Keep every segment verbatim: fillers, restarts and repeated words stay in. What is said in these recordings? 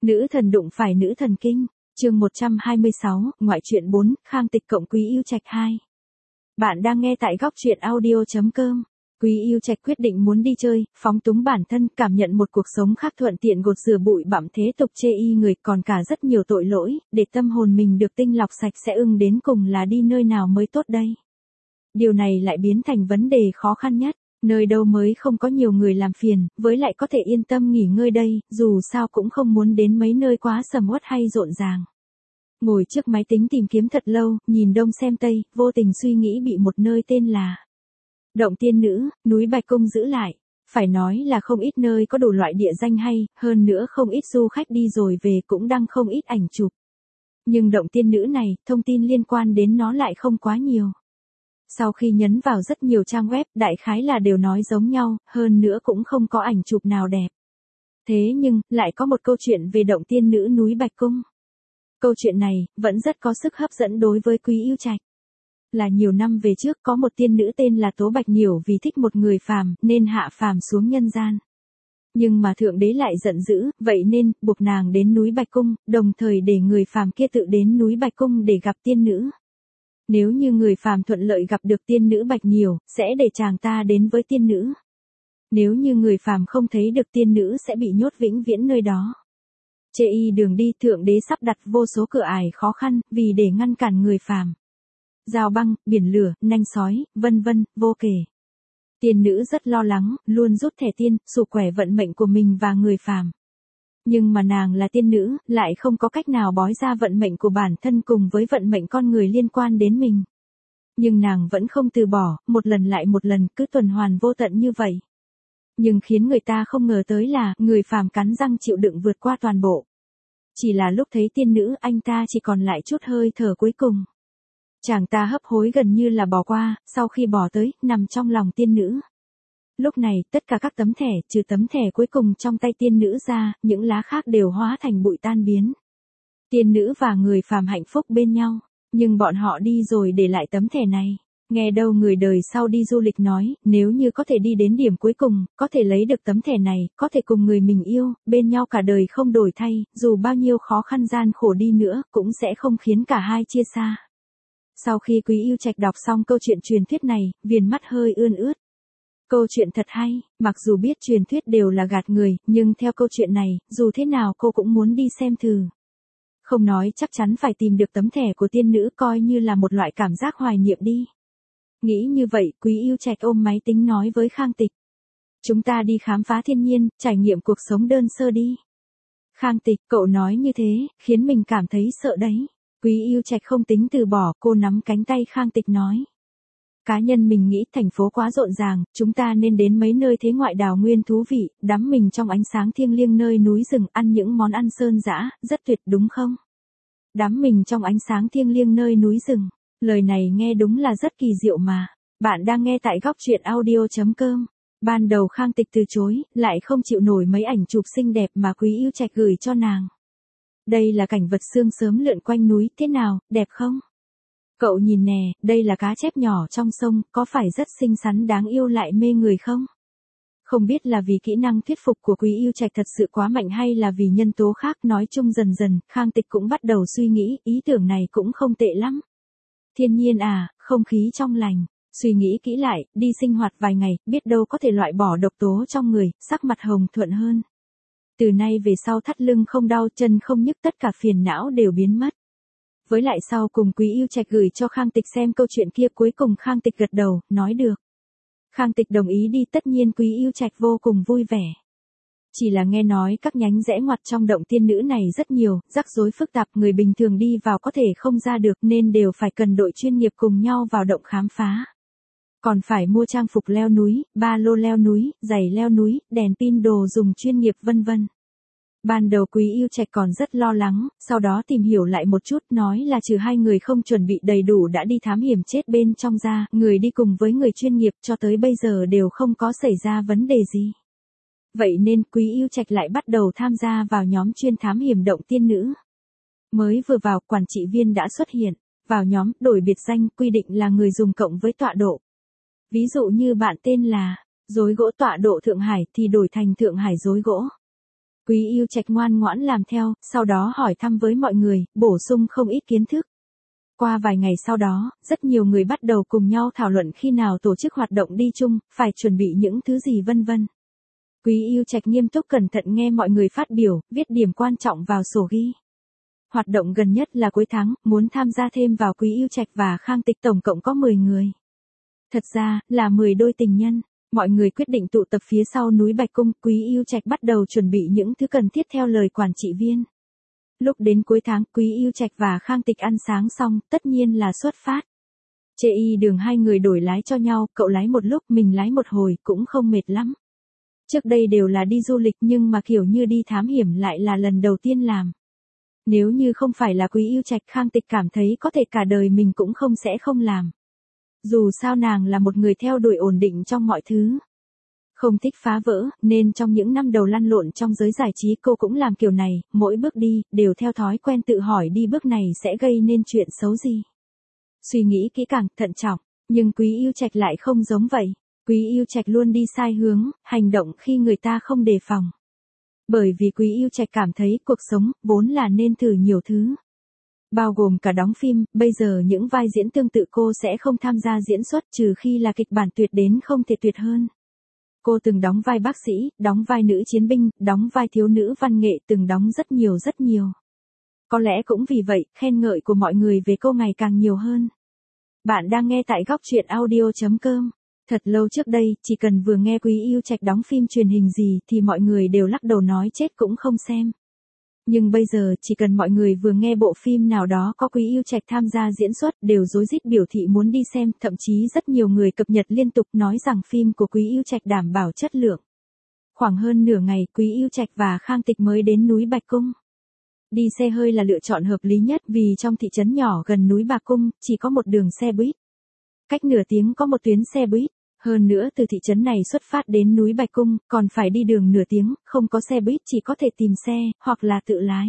Nữ thần đụng phải nữ thần kinh, chương một trăm hai mươi sáu, ngoại truyện bốn, Khang Tịch cộng Quý Yêu Trạch hai. Bạn đang nghe tại góc truyện audio chấm com. Quý Yêu Trạch quyết định muốn đi chơi, phóng túng bản thân, cảm nhận một cuộc sống khác thuận tiện gột rửa bụi bặm thế tục chê y người, còn cả rất nhiều tội lỗi, để tâm hồn mình được tinh lọc sạch sẽ, ưng đến cùng là đi nơi nào mới tốt đây. Điều này lại biến thành vấn đề khó khăn nhất. Nơi đâu mới không có nhiều người làm phiền, với lại có thể yên tâm nghỉ ngơi đây, dù sao cũng không muốn đến mấy nơi quá sầm uất hay rộn ràng. Ngồi trước máy tính tìm kiếm thật lâu, nhìn đông xem tây, vô tình suy nghĩ bị một nơi tên là Động Tiên Nữ, núi Bạch Cung giữ lại. Phải nói là không ít nơi có đủ loại địa danh hay, hơn nữa không ít du khách đi rồi về cũng đăng không ít ảnh chụp. Nhưng Động Tiên Nữ này, thông tin liên quan đến nó lại không quá nhiều. Sau khi nhấn vào rất nhiều trang web, đại khái là đều nói giống nhau, hơn nữa cũng không có ảnh chụp nào đẹp. Thế nhưng, lại có một câu chuyện về Động Tiên Nữ núi Bạch Cung. Câu chuyện này, vẫn rất có sức hấp dẫn đối với Quý Yêu Trạch. Là nhiều năm về trước có một tiên nữ tên là Tố Bạch Nhiểu, vì thích một người phàm, nên hạ phàm xuống nhân gian. Nhưng mà Thượng Đế lại giận dữ, vậy nên, buộc nàng đến núi Bạch Cung, đồng thời để người phàm kia tự đến núi Bạch Cung để gặp tiên nữ. Nếu như người phàm thuận lợi gặp được tiên nữ Bạch Nhiểu, sẽ để chàng ta đến với tiên nữ. Nếu như người phàm không thấy được tiên nữ sẽ bị nhốt vĩnh viễn nơi đó. Chê y đường đi, Thượng Đế sắp đặt vô số cửa ải khó khăn, vì để ngăn cản người phàm. Dao băng, biển lửa, nanh sói, vân vân, vô kể. Tiên nữ rất lo lắng, luôn rút thẻ tiên, sụ quẻ vận mệnh của mình và người phàm. Nhưng mà nàng là tiên nữ, lại không có cách nào bói ra vận mệnh của bản thân cùng với vận mệnh con người liên quan đến mình. Nhưng nàng vẫn không từ bỏ, một lần lại một lần, cứ tuần hoàn vô tận như vậy. Nhưng khiến người ta không ngờ tới là, người phàm cắn răng chịu đựng vượt qua toàn bộ. Chỉ là lúc thấy tiên nữ, anh ta chỉ còn lại chút hơi thở cuối cùng. Chàng ta hấp hối gần như là bỏ qua, sau khi bỏ tới, nằm trong lòng tiên nữ. Lúc này, tất cả các tấm thẻ, trừ tấm thẻ cuối cùng trong tay tiên nữ ra, những lá khác đều hóa thành bụi tan biến. Tiên nữ và người phàm hạnh phúc bên nhau, nhưng bọn họ đi rồi để lại tấm thẻ này. Nghe đâu người đời sau đi du lịch nói, nếu như có thể đi đến điểm cuối cùng, có thể lấy được tấm thẻ này, có thể cùng người mình yêu, bên nhau cả đời không đổi thay, dù bao nhiêu khó khăn gian khổ đi nữa, cũng sẽ không khiến cả hai chia xa. Sau khi Quý Yêu Trạch đọc xong câu chuyện truyền thuyết này, viền mắt hơi ươn ướt. Câu chuyện thật hay, mặc dù biết truyền thuyết đều là gạt người, nhưng theo câu chuyện này, dù thế nào cô cũng muốn đi xem thử. Không nói chắc chắn phải tìm được tấm thẻ của tiên nữ, coi như là một loại cảm giác hoài niệm đi. Nghĩ như vậy, Quý Yêu Trạch ôm máy tính nói với Khang Tịch. Chúng ta đi khám phá thiên nhiên, trải nghiệm cuộc sống đơn sơ đi. Khang Tịch, cậu nói như thế, khiến mình cảm thấy sợ đấy. Quý Yêu Trạch không tính từ bỏ, cô nắm cánh tay Khang Tịch nói. Cá nhân mình nghĩ thành phố quá rộn ràng, chúng ta nên đến mấy nơi thế ngoại đào nguyên thú vị, đắm mình trong ánh sáng thiêng liêng nơi núi rừng, ăn những món ăn sơn dã, rất tuyệt đúng không? Đắm mình trong ánh sáng thiêng liêng nơi núi rừng, lời này nghe đúng là rất kỳ diệu mà. Bạn đang nghe tại góc truyện audio chấm com. Ban đầu Khang Tịch từ chối, lại không chịu nổi mấy ảnh chụp xinh đẹp mà Quý Yêu Trạch gửi cho nàng. Đây là cảnh vật sương sớm lượn quanh núi, thế nào, đẹp không? Cậu nhìn nè, đây là cá chép nhỏ trong sông, có phải rất xinh xắn đáng yêu lại mê người không? Không biết là vì kỹ năng thuyết phục của Quý Yêu Trạch thật sự quá mạnh hay là vì nhân tố khác, nói chung dần dần, Khang Tịch cũng bắt đầu suy nghĩ, ý tưởng này cũng không tệ lắm. Thiên nhiên à, không khí trong lành, suy nghĩ kỹ lại, đi sinh hoạt vài ngày, biết đâu có thể loại bỏ độc tố trong người, sắc mặt hồng thuận hơn. Từ nay về sau thắt lưng không đau, chân không nhức, tất cả phiền não đều biến mất. Với lại sau cùng Quý Yêu Trạch gửi cho Khang Tịch xem câu chuyện kia, cuối cùng Khang Tịch gật đầu, nói được. Khang Tịch đồng ý đi, tất nhiên Quý Yêu Trạch vô cùng vui vẻ. Chỉ là nghe nói các nhánh rẽ ngoặt trong động tiên nữ này rất nhiều, rắc rối phức tạp, người bình thường đi vào có thể không ra được nên đều phải cần đội chuyên nghiệp cùng nhau vào động khám phá. Còn phải mua trang phục leo núi, ba lô leo núi, giày leo núi, đèn pin, đồ dùng chuyên nghiệp vân vân. Ban đầu Quý Yêu Trạch còn rất lo lắng, sau đó tìm hiểu lại một chút, nói là trừ hai người không chuẩn bị đầy đủ đã đi thám hiểm chết bên trong ra, người đi cùng với người chuyên nghiệp cho tới bây giờ đều không có xảy ra vấn đề gì. Vậy nên Quý Yêu Trạch lại bắt đầu tham gia vào nhóm chuyên thám hiểm động tiên nữ. Mới vừa vào, quản trị viên đã xuất hiện, vào nhóm, đổi biệt danh, quy định là người dùng cộng với tọa độ. Ví dụ như bạn tên là Rối Gỗ Tọa Độ Thượng Hải thì đổi thành Thượng Hải Rối Gỗ. Quý Yêu Trạch ngoan ngoãn làm theo, sau đó hỏi thăm với mọi người, bổ sung không ít kiến thức. Qua vài ngày sau đó, rất nhiều người bắt đầu cùng nhau thảo luận khi nào tổ chức hoạt động đi chung, phải chuẩn bị những thứ gì vân vân. Quý Yêu Trạch nghiêm túc cẩn thận nghe mọi người phát biểu, viết điểm quan trọng vào sổ ghi. Hoạt động gần nhất là cuối tháng, muốn tham gia thêm vào Quý Yêu Trạch và Khang Tịch tổng cộng có mười người. Thật ra, là mười đôi tình nhân. Mọi người quyết định tụ tập phía sau núi Bạch Cung, Quý Yêu Trạch bắt đầu chuẩn bị những thứ cần thiết theo lời quản trị viên. Lúc đến cuối tháng, Quý Yêu Trạch và Khang Tịch ăn sáng xong, tất nhiên là xuất phát. Chê y đường hai người đổi lái cho nhau, cậu lái một lúc, mình lái một hồi, cũng không mệt lắm. Trước đây đều là đi du lịch nhưng mà kiểu như đi thám hiểm lại là lần đầu tiên làm. Nếu như không phải là Quý Yêu Trạch, Khang Tịch cảm thấy có thể cả đời mình cũng không sẽ không làm. Dù sao nàng là một người theo đuổi ổn định trong mọi thứ. Không thích phá vỡ, nên trong những năm đầu lăn lộn trong giới giải trí cô cũng làm kiểu này, mỗi bước đi, đều theo thói quen tự hỏi đi bước này sẽ gây nên chuyện xấu gì. Suy nghĩ kỹ càng, thận trọng, nhưng Quý Yêu Trạch lại không giống vậy. Quý Yêu Trạch luôn đi sai hướng, hành động khi người ta không đề phòng. Bởi vì Quý Yêu Trạch cảm thấy cuộc sống, vốn là nên thử nhiều thứ. Bao gồm cả đóng phim, bây giờ những vai diễn tương tự cô sẽ không tham gia diễn xuất trừ khi là kịch bản tuyệt đến không thể tuyệt hơn. Cô từng đóng vai bác sĩ, đóng vai nữ chiến binh, đóng vai thiếu nữ văn nghệ, từng đóng rất nhiều rất nhiều. Có lẽ cũng vì vậy, khen ngợi của mọi người về cô ngày càng nhiều hơn. Bạn đang nghe tại góc truyện audio chấm com. Thật lâu trước đây, chỉ cần vừa nghe Quý Yêu Trạch đóng phim truyền hình gì thì mọi người đều lắc đầu nói chết cũng không xem. Nhưng bây giờ, chỉ cần mọi người vừa nghe bộ phim nào đó có Quý Yêu Trạch tham gia diễn xuất đều rối rít biểu thị muốn đi xem, thậm chí rất nhiều người cập nhật liên tục nói rằng phim của Quý Yêu Trạch đảm bảo chất lượng. Khoảng hơn nửa ngày, Quý Yêu Trạch và Khang Tịch mới đến núi Bạch Cung. Đi xe hơi là lựa chọn hợp lý nhất vì trong thị trấn nhỏ gần núi Bạch Cung, chỉ có một đường xe buýt. Cách nửa tiếng có một tuyến xe buýt. Hơn nữa từ thị trấn này xuất phát đến núi Bạch Cung, còn phải đi đường nửa tiếng, không có xe buýt chỉ có thể tìm xe, hoặc là tự lái.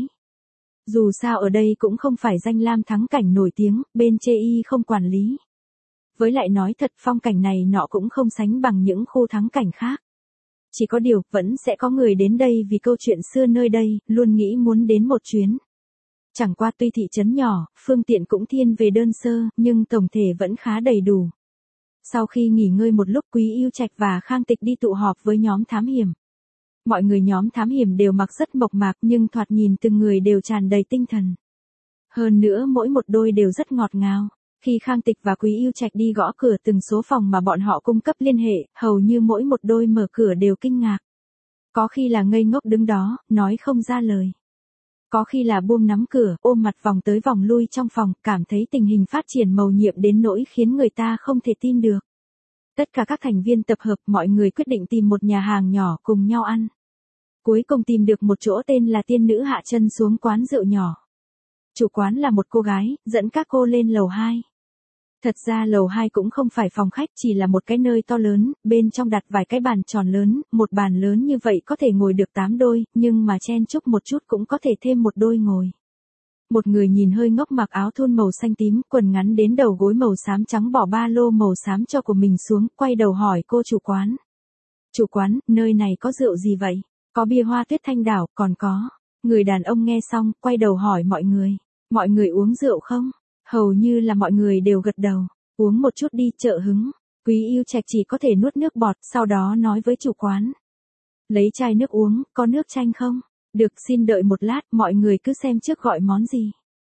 Dù sao ở đây cũng không phải danh lam thắng cảnh nổi tiếng, bên chê y không quản lý. Với lại nói thật phong cảnh này nọ cũng không sánh bằng những khu thắng cảnh khác. Chỉ có điều, vẫn sẽ có người đến đây vì câu chuyện xưa nơi đây, luôn nghĩ muốn đến một chuyến. Chẳng qua tuy thị trấn nhỏ, phương tiện cũng thiên về đơn sơ, nhưng tổng thể vẫn khá đầy đủ. Sau khi nghỉ ngơi một lúc Quý Yêu Trạch và Khang Tịch đi tụ họp với nhóm thám hiểm. Mọi người nhóm thám hiểm đều mặc rất mộc mạc nhưng thoạt nhìn từng người đều tràn đầy tinh thần. Hơn nữa mỗi một đôi đều rất ngọt ngào. Khi Khang Tịch và Quý Yêu Trạch đi gõ cửa từng số phòng mà bọn họ cung cấp liên hệ, hầu như mỗi một đôi mở cửa đều kinh ngạc. Có khi là ngây ngốc đứng đó, nói không ra lời. Có khi là buông nắm cửa, ôm mặt vòng tới vòng lui trong phòng, cảm thấy tình hình phát triển mầu nhiệm đến nỗi khiến người ta không thể tin được. Tất cả các thành viên tập hợp, mọi người quyết định tìm một nhà hàng nhỏ cùng nhau ăn. Cuối cùng tìm được một chỗ tên là Tiên Nữ hạ chân xuống quán rượu nhỏ. Chủ quán là một cô gái, dẫn các cô lên lầu hai. Thật ra lầu hai cũng không phải phòng khách, chỉ là một cái nơi to lớn, bên trong đặt vài cái bàn tròn lớn, một bàn lớn như vậy có thể ngồi được tám đôi, nhưng mà chen chúc một chút cũng có thể thêm một đôi ngồi. Một người nhìn hơi ngốc mặc áo thun màu xanh tím, quần ngắn đến đầu gối màu xám trắng bỏ ba lô màu xám cho của mình xuống, quay đầu hỏi cô chủ quán. Chủ quán, nơi này có rượu gì vậy? Có bia hoa tuyết thanh đảo, còn có. Người đàn ông nghe xong, quay đầu hỏi mọi người. Mọi người uống rượu không? Hầu như là mọi người đều gật đầu. Uống một chút đi, trợ hứng. Quý Yêu Trạch chỉ có thể nuốt nước bọt, sau đó nói với chủ quán. Lấy chai nước uống, có nước chanh không? Được, xin đợi một lát, mọi người cứ xem trước gọi món gì.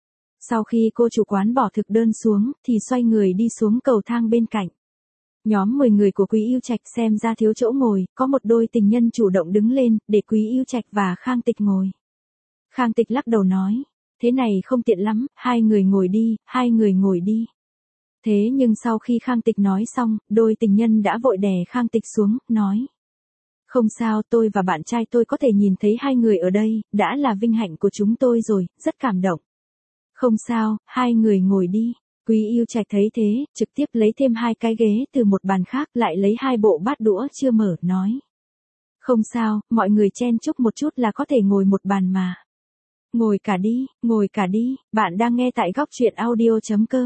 Sau khi cô chủ quán bỏ thực đơn xuống, thì xoay người đi xuống cầu thang bên cạnh. Nhóm mười người của Quý Yêu Trạch xem ra thiếu chỗ ngồi, có một đôi tình nhân chủ động đứng lên, để Quý Yêu Trạch và Khang Tịch ngồi. Khang Tịch lắc đầu nói, thế này không tiện lắm, hai người ngồi đi, hai người ngồi đi. Thế nhưng sau khi Khang Tịch nói xong, đôi tình nhân đã vội đè Khang Tịch xuống, nói. Không sao, tôi và bạn trai tôi có thể nhìn thấy hai người ở đây, đã là vinh hạnh của chúng tôi rồi, rất cảm động. Không sao, hai người ngồi đi. Quý Yêu Trạch thấy thế, trực tiếp lấy thêm hai cái ghế từ một bàn khác, lại lấy hai bộ bát đũa chưa mở, nói. Không sao, mọi người chen chúc một chút là có thể ngồi một bàn mà. Ngồi cả đi, ngồi cả đi, bạn đang nghe tại góc truyện audio chấm com.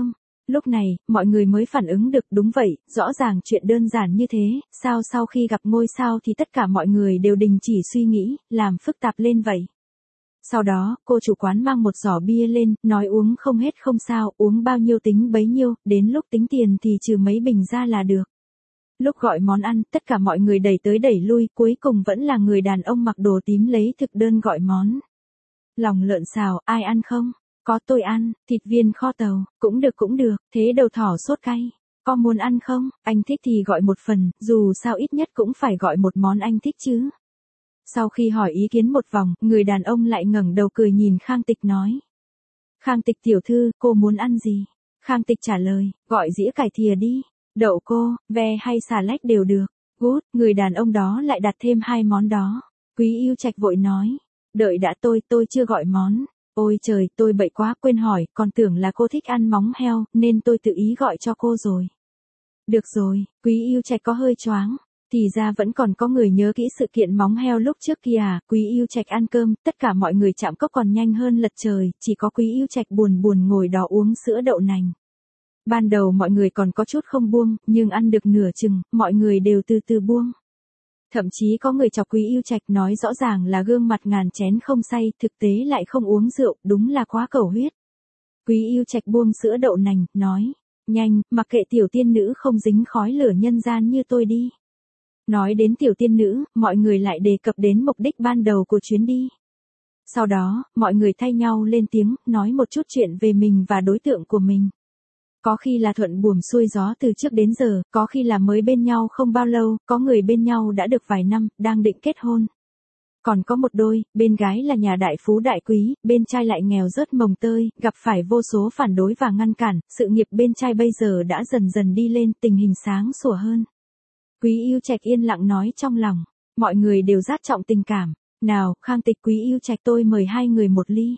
Lúc này, mọi người mới phản ứng được, đúng vậy, rõ ràng chuyện đơn giản như thế, sao sau khi gặp ngôi sao thì tất cả mọi người đều đình chỉ suy nghĩ, làm phức tạp lên vậy. Sau đó, cô chủ quán mang một giỏ bia lên, nói uống không hết không sao, uống bao nhiêu tính bấy nhiêu, đến lúc tính tiền thì trừ mấy bình ra là được. Lúc gọi món ăn, tất cả mọi người đẩy tới đẩy lui, cuối cùng vẫn là người đàn ông mặc đồ tím lấy thực đơn gọi món. Lòng lợn xào, ai ăn không? Có tôi ăn, thịt viên kho tàu, cũng được cũng được, thế đầu thỏ sốt cay. Có muốn ăn không? Anh thích thì gọi một phần, dù sao ít nhất cũng phải gọi một món anh thích chứ. Sau khi hỏi ý kiến một vòng, người đàn ông lại ngẩng đầu cười nhìn Khang Tịch nói. Khang Tịch tiểu thư, cô muốn ăn gì? Khang Tịch trả lời, gọi dĩa cải thìa đi. Đậu cô, ve hay xà lách đều được. Gút, người đàn ông đó lại đặt thêm hai món đó. Quý Yêu Trạch vội nói. Đợi đã tôi, tôi chưa gọi món. Ôi trời, tôi bậy quá, quên hỏi, còn tưởng là cô thích ăn móng heo, nên tôi tự ý gọi cho cô rồi. Được rồi, Quý Yêu Trạch có hơi choáng. Thì ra vẫn còn có người nhớ kỹ sự kiện móng heo lúc trước kia à. Quý Yêu Trạch ăn cơm, tất cả mọi người chạm cốc còn nhanh hơn lật trời, chỉ có Quý Yêu Trạch buồn buồn ngồi đó uống sữa đậu nành. Ban đầu mọi người còn có chút không buông, nhưng ăn được nửa chừng, mọi người đều từ từ buông. Thậm chí có người chọc Quý Yêu Trạch nói rõ ràng là gương mặt ngàn chén không say, thực tế lại không uống rượu, đúng là quá cầu huyết. Quý Yêu Trạch buông sữa đậu nành, nói, nhanh, mặc kệ tiểu tiên nữ không dính khói lửa nhân gian như tôi đi. Nói đến tiểu tiên nữ, mọi người lại đề cập đến mục đích ban đầu của chuyến đi. Sau đó, mọi người thay nhau lên tiếng, nói một chút chuyện về mình và đối tượng của mình. Có khi là thuận buồm xuôi gió từ trước đến giờ, có khi là mới bên nhau không bao lâu, có người bên nhau đã được vài năm, đang định kết hôn. Còn có một đôi, bên gái là nhà đại phú đại quý, bên trai lại nghèo rớt mồng tơi, gặp phải vô số phản đối và ngăn cản, sự nghiệp bên trai bây giờ đã dần dần đi lên, tình hình sáng sủa hơn. Quý Yêu Trạch yên lặng nói trong lòng, mọi người đều rất trọng tình cảm. Nào, Khang Tịch, Quý Yêu Trạch, tôi mời hai người một ly.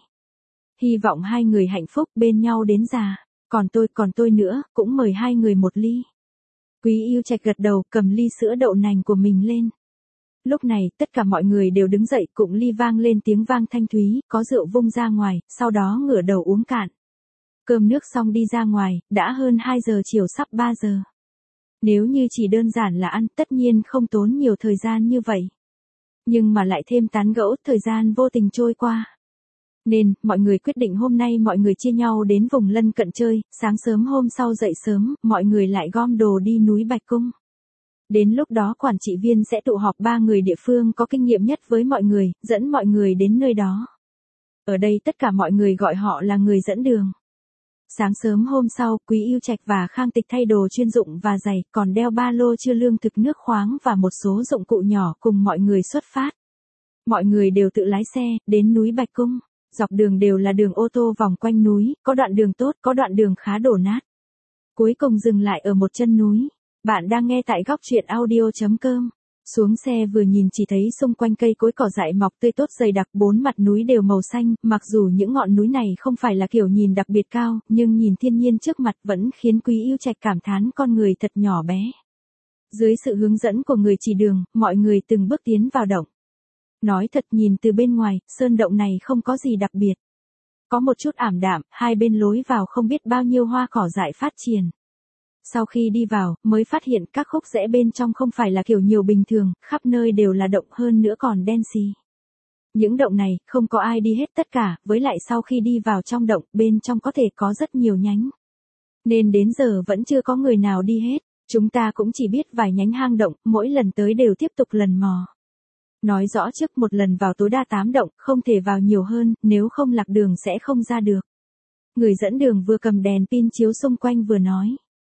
Hy vọng hai người hạnh phúc bên nhau đến già. Còn tôi, còn tôi nữa, cũng mời hai người một ly. Quý Yêu Trạch gật đầu, cầm ly sữa đậu nành của mình lên. Lúc này, tất cả mọi người đều đứng dậy, cụng ly vang lên tiếng vang thanh thúy, có rượu vung ra ngoài, sau đó ngửa đầu uống cạn. Cơm nước xong đi ra ngoài, đã hơn hai giờ chiều sắp ba giờ. Nếu như chỉ đơn giản là ăn, tất nhiên không tốn nhiều thời gian như vậy. Nhưng mà lại thêm tán gẫu, thời gian vô tình trôi qua. Nên, mọi người quyết định hôm nay mọi người chia nhau đến vùng lân cận chơi, sáng sớm hôm sau dậy sớm, mọi người lại gom đồ đi núi Bạch Cung. Đến lúc đó quản trị viên sẽ tụ họp ba người địa phương có kinh nghiệm nhất với mọi người, dẫn mọi người đến nơi đó. Ở đây tất cả mọi người gọi họ là người dẫn đường. Sáng sớm hôm sau, Quý Yêu Trạch và Khang Tịch thay đồ chuyên dụng và giày, còn đeo ba lô chứa lương thực nước khoáng và một số dụng cụ nhỏ cùng mọi người xuất phát. Mọi người đều tự lái xe, đến núi Bạch Cung. Dọc đường đều là đường ô tô vòng quanh núi, có đoạn đường tốt, có đoạn đường khá đổ nát. Cuối cùng dừng lại ở một chân núi. Bạn đang nghe tại góc truyện audio chấm com. Xuống xe vừa nhìn chỉ thấy xung quanh cây cối cỏ dại mọc tươi tốt dày đặc, bốn mặt núi đều màu xanh, mặc dù những ngọn núi này không phải là kiểu nhìn đặc biệt cao, nhưng nhìn thiên nhiên trước mặt vẫn khiến Quý Yêu Trạch cảm thán con người thật nhỏ bé. Dưới sự hướng dẫn của người chỉ đường, mọi người từng bước tiến vào động. Nói thật, nhìn từ bên ngoài, sơn động này không có gì đặc biệt. Có một chút ảm đạm, hai bên lối vào không biết bao nhiêu hoa cỏ dại phát triển. Sau khi đi vào, mới phát hiện các khúc rẽ bên trong không phải là kiểu nhiều bình thường, khắp nơi đều là động, hơn nữa còn đen xì. Những động này, không có ai đi hết tất cả, với lại sau khi đi vào trong động, bên trong có thể có rất nhiều nhánh. Nên đến giờ vẫn chưa có người nào đi hết, chúng ta cũng chỉ biết vài nhánh hang động, mỗi lần tới đều tiếp tục lần mò. Nói rõ trước một lần vào tối đa tám động, không thể vào nhiều hơn, nếu không lạc đường sẽ không ra được. Người dẫn đường vừa cầm đèn pin chiếu xung quanh vừa nói.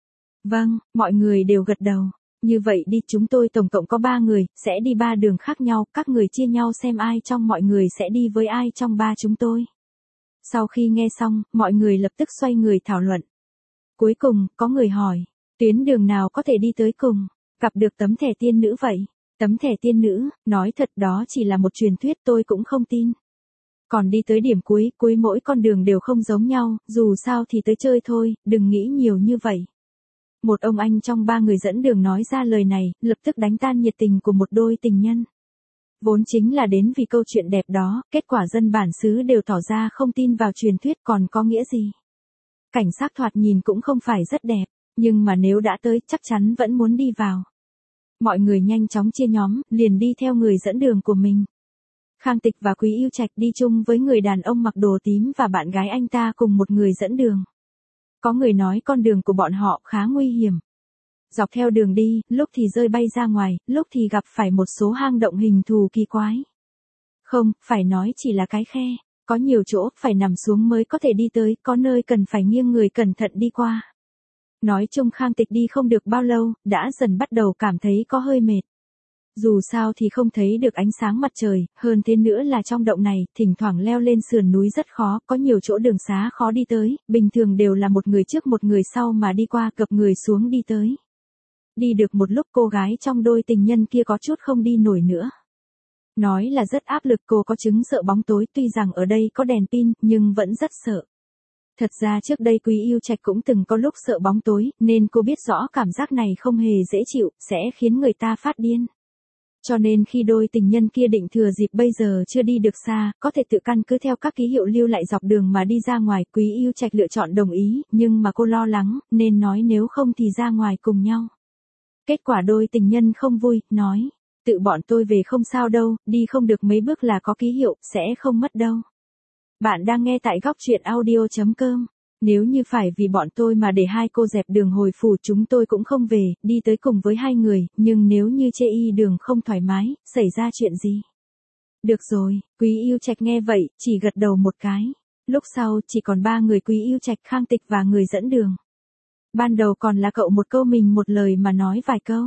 Vâng, mọi người đều gật đầu. Như vậy đi, chúng tôi tổng cộng có ba người, sẽ đi ba đường khác nhau, các người chia nhau xem ai trong mọi người sẽ đi với ai trong ba chúng tôi. Sau khi nghe xong, mọi người lập tức xoay người thảo luận. Cuối cùng, có người hỏi, tuyến đường nào có thể đi tới cùng, gặp được tấm thẻ tiên nữ vậy? Tấm thẻ tiên nữ, nói thật đó chỉ là một truyền thuyết, tôi cũng không tin. Còn đi tới điểm cuối, cuối mỗi con đường đều không giống nhau, dù sao thì tới chơi thôi, đừng nghĩ nhiều như vậy. Một ông anh trong ba người dẫn đường nói ra lời này, lập tức đánh tan nhiệt tình của một đôi tình nhân. Vốn chính là đến vì câu chuyện đẹp đó, kết quả dân bản xứ đều tỏ ra không tin vào truyền thuyết, còn có nghĩa gì. Cảnh sắc thoạt nhìn cũng không phải rất đẹp, nhưng mà nếu đã tới chắc chắn vẫn muốn đi vào. Mọi người nhanh chóng chia nhóm, liền đi theo người dẫn đường của mình. Khang Tịch và Quý Yêu Trạch đi chung với người đàn ông mặc đồ tím và bạn gái anh ta cùng một người dẫn đường. Có người nói con đường của bọn họ khá nguy hiểm. Dọc theo đường đi, lúc thì rơi bay ra ngoài, lúc thì gặp phải một số hang động hình thù kỳ quái. Không, phải nói chỉ là cái khe, có nhiều chỗ phải nằm xuống mới có thể đi tới, có nơi cần phải nghiêng người cẩn thận đi qua. Nói chung Khang Tịch đi không được bao lâu, đã dần bắt đầu cảm thấy có hơi mệt. Dù sao thì không thấy được ánh sáng mặt trời, hơn thế nữa là trong động này, thỉnh thoảng leo lên sườn núi rất khó, có nhiều chỗ đường xá khó đi tới, bình thường đều là một người trước một người sau mà đi qua gập người xuống đi tới. Đi được một lúc cô gái trong đôi tình nhân kia có chút không đi nổi nữa. Nói là rất áp lực, cô có chứng sợ bóng tối, tuy rằng ở đây có đèn pin, nhưng vẫn rất sợ. Thật ra trước đây Quý Yêu Trạch cũng từng có lúc sợ bóng tối, nên cô biết rõ cảm giác này không hề dễ chịu, sẽ khiến người ta phát điên. Cho nên khi đôi tình nhân kia định thừa dịp bây giờ chưa đi được xa, có thể tự căn cứ theo các ký hiệu lưu lại dọc đường mà đi ra ngoài, Quý Yêu Trạch lựa chọn đồng ý, nhưng mà cô lo lắng, nên nói nếu không thì ra ngoài cùng nhau. Kết quả đôi tình nhân không vui, nói, tự bọn tôi về không sao đâu, đi không được mấy bước là có ký hiệu, sẽ không mất đâu. Bạn đang nghe tại góc truyện audio chấm com. Nếu như phải vì bọn tôi mà để hai cô dẹp đường hồi phủ chúng tôi cũng không về, đi tới cùng với hai người, nhưng nếu như chê y đường không thoải mái, xảy ra chuyện gì? Được rồi, Quý Yêu Trạch nghe vậy, chỉ gật đầu một cái. Lúc sau, chỉ còn ba người Quý Yêu Trạch, Khang Tịch và người dẫn đường. Ban đầu còn là cậu một câu mình một lời mà nói vài câu.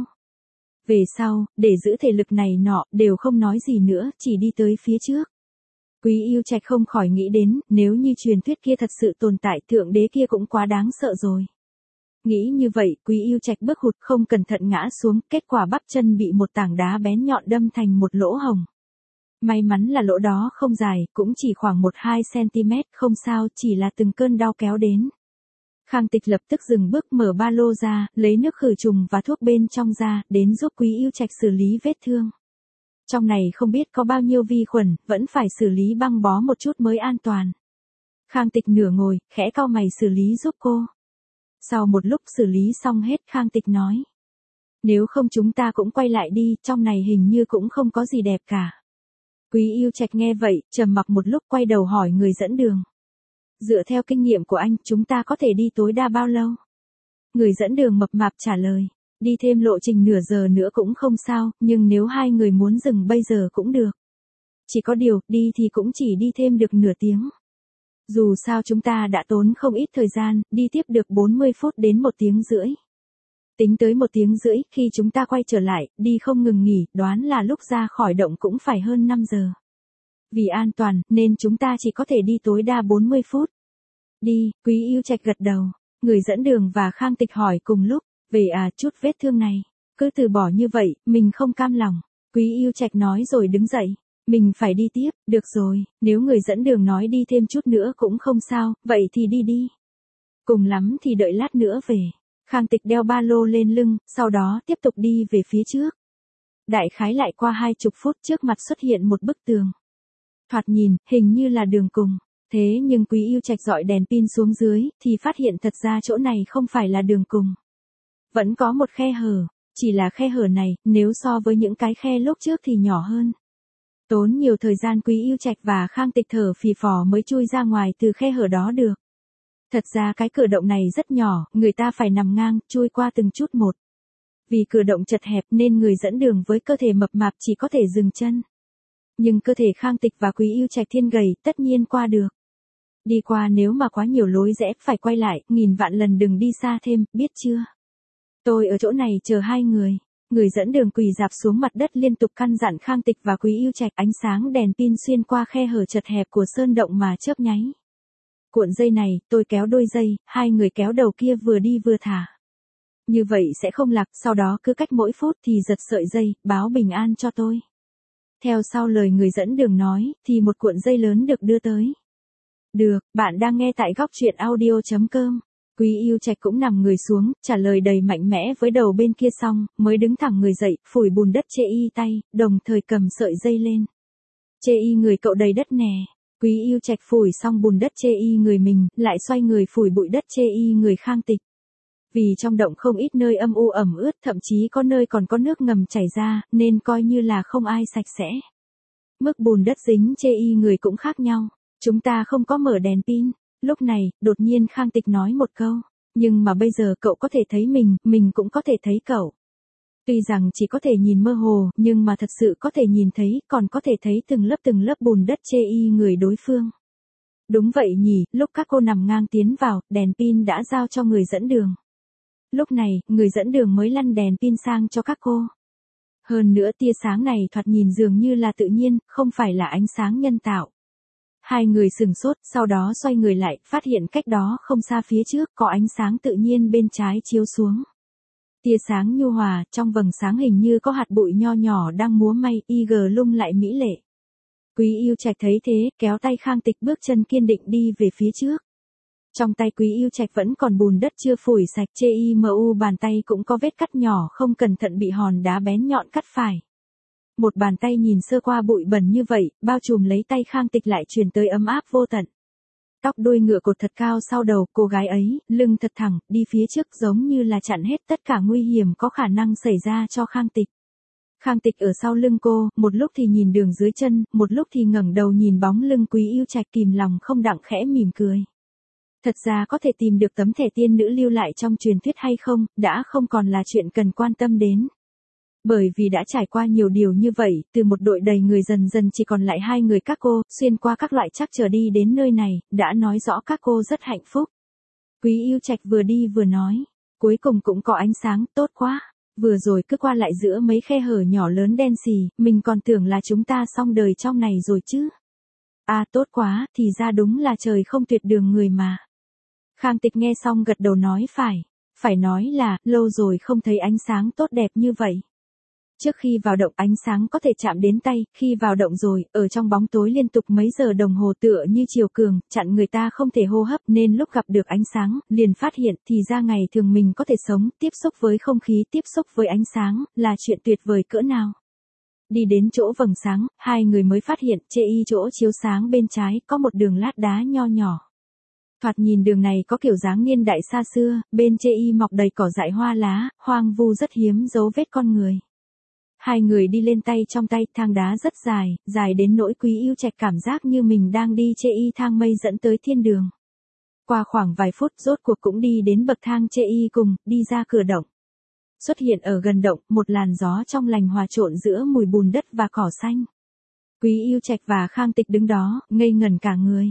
Về sau, để giữ thể lực này nọ, đều không nói gì nữa, chỉ đi tới phía trước. Quý Yêu Trạch không khỏi nghĩ đến, nếu như truyền thuyết kia thật sự tồn tại, thượng đế kia cũng quá đáng sợ rồi. Nghĩ như vậy, Quý Yêu Trạch bước hụt không cẩn thận ngã xuống, kết quả bắp chân bị một tảng đá bén nhọn đâm thành một lỗ hồng. May mắn là lỗ đó không dài, cũng chỉ khoảng một đến hai xăng-ti-mét, không sao, chỉ là từng cơn đau kéo đến. Khang Tịch lập tức dừng bước, mở ba lô ra, lấy nước khử trùng và thuốc bên trong ra, đến giúp Quý Yêu Trạch xử lý vết thương. Trong này không biết có bao nhiêu vi khuẩn, vẫn phải xử lý băng bó một chút mới an toàn. Khang Tịch nửa ngồi, khẽ cau mày xử lý giúp cô. Sau một lúc xử lý xong hết, Khang Tịch nói. Nếu không chúng ta cũng quay lại đi, trong này hình như cũng không có gì đẹp cả. Quý Yêu Trạch nghe vậy, trầm mặc một lúc quay đầu hỏi người dẫn đường. Dựa theo kinh nghiệm của anh, chúng ta có thể đi tối đa bao lâu? Người dẫn đường mập mạp trả lời. Đi thêm lộ trình nửa giờ nữa cũng không sao, nhưng nếu hai người muốn dừng bây giờ cũng được. Chỉ có điều, đi thì cũng chỉ đi thêm được nửa tiếng. Dù sao chúng ta đã tốn không ít thời gian, đi tiếp được bốn mươi phút đến một tiếng rưỡi. Tính tới một tiếng rưỡi, khi chúng ta quay trở lại, đi không ngừng nghỉ, đoán là lúc ra khỏi động cũng phải hơn năm giờ. Vì an toàn, nên chúng ta chỉ có thể đi tối đa bốn mươi phút. Đi, Quý Yêu Trạch gật đầu. Người dẫn đường và Khang Tịch hỏi cùng lúc. Về à, chút vết thương này, cứ từ bỏ như vậy, mình không cam lòng. Quý Yêu Trạch nói rồi đứng dậy. Mình phải đi tiếp, được rồi, nếu người dẫn đường nói đi thêm chút nữa cũng không sao, vậy thì đi đi. Cùng lắm thì đợi lát nữa về. Khang Tịch đeo ba lô lên lưng, sau đó tiếp tục đi về phía trước. Đại khái lại qua hai chục phút, trước mặt xuất hiện một bức tường. Thoạt nhìn, hình như là đường cùng. Thế nhưng Quý Yêu Trạch dọi đèn pin xuống dưới, thì phát hiện thật ra chỗ này không phải là đường cùng. Vẫn có một khe hở, chỉ là khe hở này, nếu so với những cái khe lúc trước thì nhỏ hơn. Tốn nhiều thời gian Quý Yêu Trạch và Khang Tịch thở phì phò mới chui ra ngoài từ khe hở đó được. Thật ra cái cửa động này rất nhỏ, người ta phải nằm ngang, chui qua từng chút một. Vì cửa động chật hẹp nên người dẫn đường với cơ thể mập mạp chỉ có thể dừng chân. Nhưng cơ thể Khang Tịch và Quý Yêu Trạch thiên gầy, tất nhiên qua được. Đi qua nếu mà quá nhiều lối rẽ, phải quay lại, nghìn vạn lần đừng đi xa thêm, biết chưa? Tôi ở chỗ này chờ hai người. Người dẫn đường quỳ rạp xuống mặt đất liên tục căn dặn Khang Tịch và Quý Yêu Trạch, ánh sáng đèn pin xuyên qua khe hở chật hẹp của sơn động mà chớp nháy. Cuộn dây này, tôi kéo đôi dây, hai người kéo đầu kia vừa đi vừa thả. Như vậy sẽ không lạc, sau đó cứ cách mỗi phút thì giật sợi dây, báo bình an cho tôi. Theo sau lời người dẫn đường nói, thì một cuộn dây lớn được đưa tới. Được, bạn đang nghe tại góc truyện audio chấm com. Quý Yêu Trạch cũng nằm người xuống, trả lời đầy mạnh mẽ với đầu bên kia xong, mới đứng thẳng người dậy, phủi bùn đất chê y tay, đồng thời cầm sợi dây lên. Chê y người cậu đầy đất nè. Quý Yêu Trạch phủi xong bùn đất chê y người mình, lại xoay người phủi bụi đất chê y người Khang Tịch. Vì trong động không ít nơi âm u ẩm ướt, thậm chí có nơi còn có nước ngầm chảy ra, nên coi như là không ai sạch sẽ. Mức bùn đất dính chê y người cũng khác nhau. Chúng ta không có mở đèn pin. Lúc này, đột nhiên Khang Tịch nói một câu. Nhưng mà bây giờ cậu có thể thấy mình, mình cũng có thể thấy cậu. Tuy rằng chỉ có thể nhìn mơ hồ, nhưng mà thật sự có thể nhìn thấy, còn có thể thấy từng lớp từng lớp bùn đất chê y người đối phương. Đúng vậy nhỉ, lúc các cô nằm ngang tiến vào, đèn pin đã giao cho người dẫn đường. Lúc này, người dẫn đường mới lăn đèn pin sang cho các cô. Hơn nữa tia sáng này thoạt nhìn dường như là tự nhiên, không phải là ánh sáng nhân tạo. Hai người sừng sốt, sau đó xoay người lại, phát hiện cách đó không xa phía trước có ánh sáng tự nhiên bên trái chiếu xuống. Tia sáng nhu hòa, trong vầng sáng hình như có hạt bụi nho nhỏ đang múa may, y gờ lung lại mỹ lệ. Quý Yêu Trạch thấy thế, kéo tay Khang Tịch bước chân kiên định đi về phía trước. Trong tay Quý Yêu Trạch vẫn còn bùn đất chưa phủi sạch, chê y mu bàn tay cũng có vết cắt nhỏ không cẩn thận bị hòn đá bén nhọn cắt phải. Một bàn tay nhìn sơ qua bụi bẩn như vậy, bao trùm lấy tay Khang Tịch lại truyền tới ấm áp vô tận. Tóc đuôi ngựa cột thật cao sau đầu, cô gái ấy, lưng thật thẳng, đi phía trước giống như là chặn hết tất cả nguy hiểm có khả năng xảy ra cho Khang Tịch. Khang Tịch ở sau lưng cô, một lúc thì nhìn đường dưới chân, một lúc thì ngẩng đầu nhìn bóng lưng Quý Yêu Trạch kìm lòng không đặng khẽ mỉm cười. Thật ra có thể tìm được tấm thẻ tiên nữ lưu lại trong truyền thuyết hay không, đã không còn là chuyện cần quan tâm đến. Bởi vì đã trải qua nhiều điều như vậy, từ một đội đầy người dần dần chỉ còn lại hai người các cô, xuyên qua các loại trắc trở đi đến nơi này, đã nói rõ các cô rất hạnh phúc. Quý Yêu Trạch vừa đi vừa nói, cuối cùng cũng có ánh sáng, tốt quá. Vừa rồi cứ qua lại giữa mấy khe hở nhỏ lớn đen xì, mình còn tưởng là chúng ta xong đời trong này rồi chứ. À tốt quá, thì ra đúng là trời không tuyệt đường người mà. Khang Tịch nghe xong gật đầu nói phải, phải nói là, lâu rồi không thấy ánh sáng tốt đẹp như vậy. Trước khi vào động ánh sáng có thể chạm đến tay, khi vào động rồi, ở trong bóng tối liên tục mấy giờ đồng hồ tựa như chiều cường, chặn người ta không thể hô hấp nên lúc gặp được ánh sáng, liền phát hiện thì ra ngày thường mình có thể sống, tiếp xúc với không khí, tiếp xúc với ánh sáng, là chuyện tuyệt vời cỡ nào. Đi đến chỗ vầng sáng, hai người mới phát hiện chê y chỗ chiếu sáng bên trái có một đường lát đá nho nhỏ. Thoạt nhìn đường này có kiểu dáng niên đại xa xưa, bên chê y mọc đầy cỏ dại hoa lá, hoang vu rất hiếm dấu vết con người. Hai người đi lên tay trong tay, thang đá rất dài, dài đến nỗi Quý Yêu Trạch cảm giác như mình đang đi chê y thang mây dẫn tới thiên đường. Qua khoảng vài phút rốt cuộc cũng đi đến bậc thang chê y cùng, đi ra cửa động. Xuất hiện ở gần động, một làn gió trong lành hòa trộn giữa mùi bùn đất và cỏ xanh. Quý Yêu Trạch và Khang Tịch đứng đó, ngây ngẩn cả người.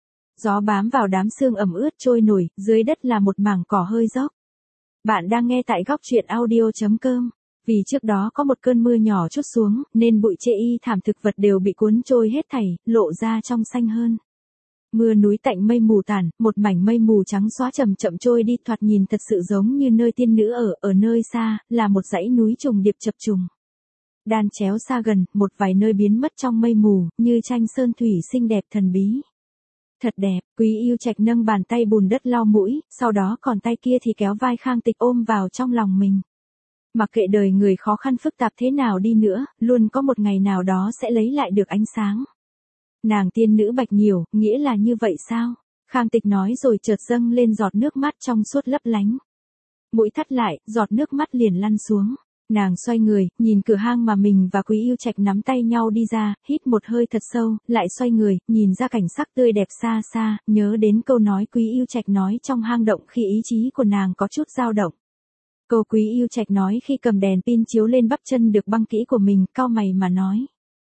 Gió bám vào đám xương ẩm ướt trôi nổi, dưới đất là một mảng cỏ hơi dốc. Bạn đang nghe tại góc truyện audio chấm com. Vì trước đó có một cơn mưa nhỏ trút xuống, nên bụi chê y thảm thực vật đều bị cuốn trôi hết thảy, lộ ra trong xanh hơn. Mưa núi tạnh mây mù tản, một mảnh mây mù trắng xóa chậm chậm trôi đi, thoạt nhìn thật sự giống như nơi tiên nữ ở, ở nơi xa, là một dãy núi trùng điệp chập trùng. Đan chéo xa gần, một vài nơi biến mất trong mây mù, như tranh sơn thủy xinh đẹp thần bí. Thật đẹp, Quý Yêu Trạch nâng bàn tay bùn đất lau mũi, sau đó còn tay kia thì kéo vai Khang Tịch ôm vào trong lòng mình. Mặc kệ đời người khó khăn phức tạp thế nào đi nữa, luôn có một ngày nào đó sẽ lấy lại được ánh sáng. Nàng tiên nữ Bạch Nhiểu, nghĩa là như vậy sao? Khang Tịch nói rồi chợt dâng lên giọt nước mắt trong suốt lấp lánh. Mũi thắt lại, giọt nước mắt liền lăn xuống. Nàng xoay người, nhìn cửa hang mà mình và Quý Yêu Trạch nắm tay nhau đi ra, hít một hơi thật sâu, lại xoay người, nhìn ra cảnh sắc tươi đẹp xa xa, nhớ đến câu nói Quý Yêu Trạch nói trong hang động khi ý chí của nàng có chút dao động. Câu Quý Yêu Trạch nói khi cầm đèn pin chiếu lên bắp chân được băng kỹ của mình, cau mày mà nói.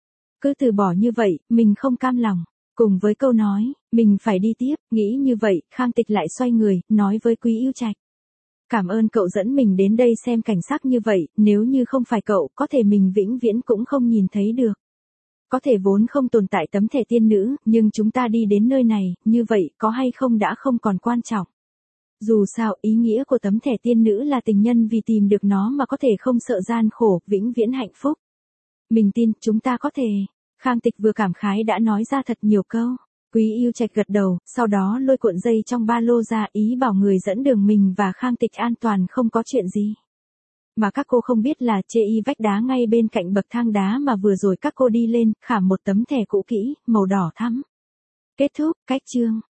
Cứ từ bỏ như vậy, mình không cam lòng. Cùng với câu nói, mình phải đi tiếp, nghĩ như vậy, Khang Tịch lại xoay người, nói với Quý Yêu Trạch. Cảm ơn cậu dẫn mình đến đây xem cảnh sắc như vậy, nếu như không phải cậu, có thể mình vĩnh viễn cũng không nhìn thấy được. Có thể vốn không tồn tại tấm thẻ tiên nữ, nhưng chúng ta đi đến nơi này, như vậy, có hay không đã không còn quan trọng. Dù sao, ý nghĩa của tấm thẻ tiên nữ là tình nhân vì tìm được nó mà có thể không sợ gian khổ, vĩnh viễn hạnh phúc. Mình tin, chúng ta có thể. Khang Tịch vừa cảm khái đã nói ra thật nhiều câu. Quý Yêu Trạch gật đầu, sau đó lôi cuộn dây trong ba lô ra, ý bảo người dẫn đường mình và Khang Tịch an toàn không có chuyện gì. Mà các cô không biết là chê y vách đá ngay bên cạnh bậc thang đá mà vừa rồi các cô đi lên, khảm một tấm thẻ cũ kỹ, màu đỏ thắm. Kết thúc, cách chương.